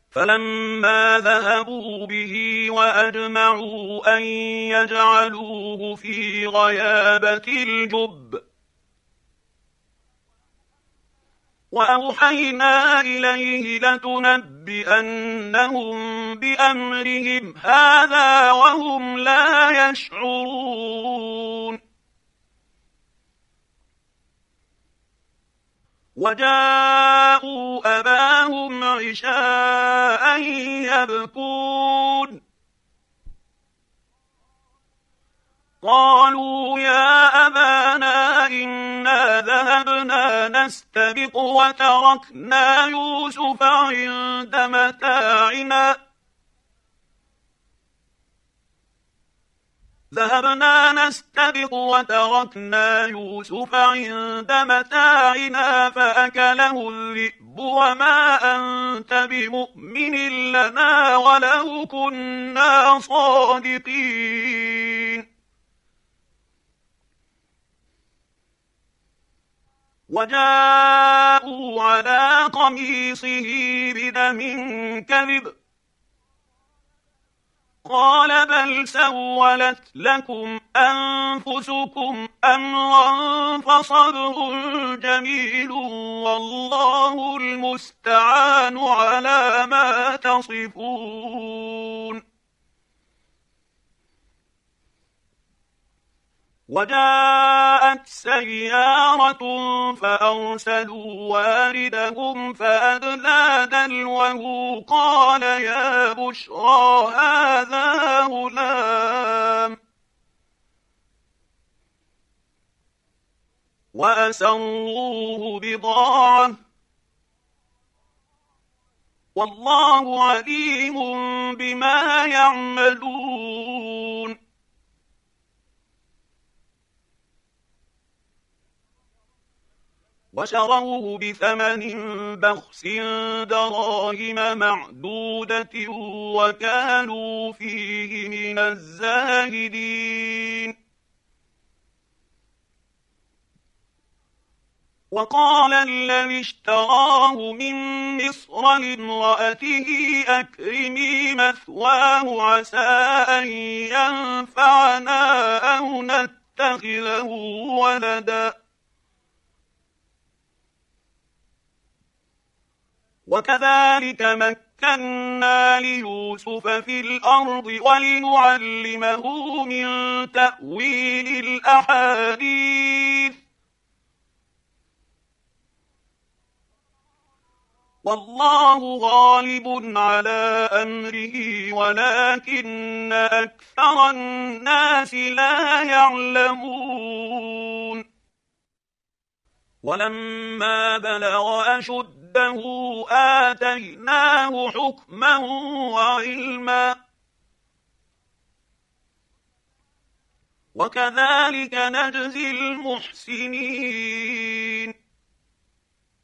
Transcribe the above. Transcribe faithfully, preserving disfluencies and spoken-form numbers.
فلما ذهبوا به وأجمعوا أن يجعلوه في غيابة الجب وأوحينا إليه لتنبئنهم بأمرهم هذا وهم لا يشعرون. وجاءوا أباهم عشاء يبكون قالوا يا أبانا إنا ذهبنا نستبق وتركنا يوسف عند متاعنا ذهبنا نستبق وتركنا يوسف عند متاعنا فأكله الذئب وما أنت بمؤمن لنا ولو كنا صادقين. وجاءوا على قميصه بدم كذب قال بل سولت لكم أنفسكم أمرا فصبر جميل والله المستعان على ما تصفون. وجاءت سيارة فأرسلوا واردهم فأدلى دلوه قال يا بشرى هذا غلام وأسروه بضاعة والله عليم بما يعملون. وشروه بثمن بخس دراهم معدودة وكانوا فيه من الزاهدين. وقال الذي اشتراه من مصر لامرأته أكرمي مثواه عسى أن ينفعنا أو نتخذه ولدا وكذلك مكنا ليوسف في الأرض ولنعلمه من تأويل الأحاديث والله غالب على أمره ولكن أكثر الناس لا يعلمون. ولما بلغ أشده آتيناه حكما وعلما وكذلك نجزي المحسنين.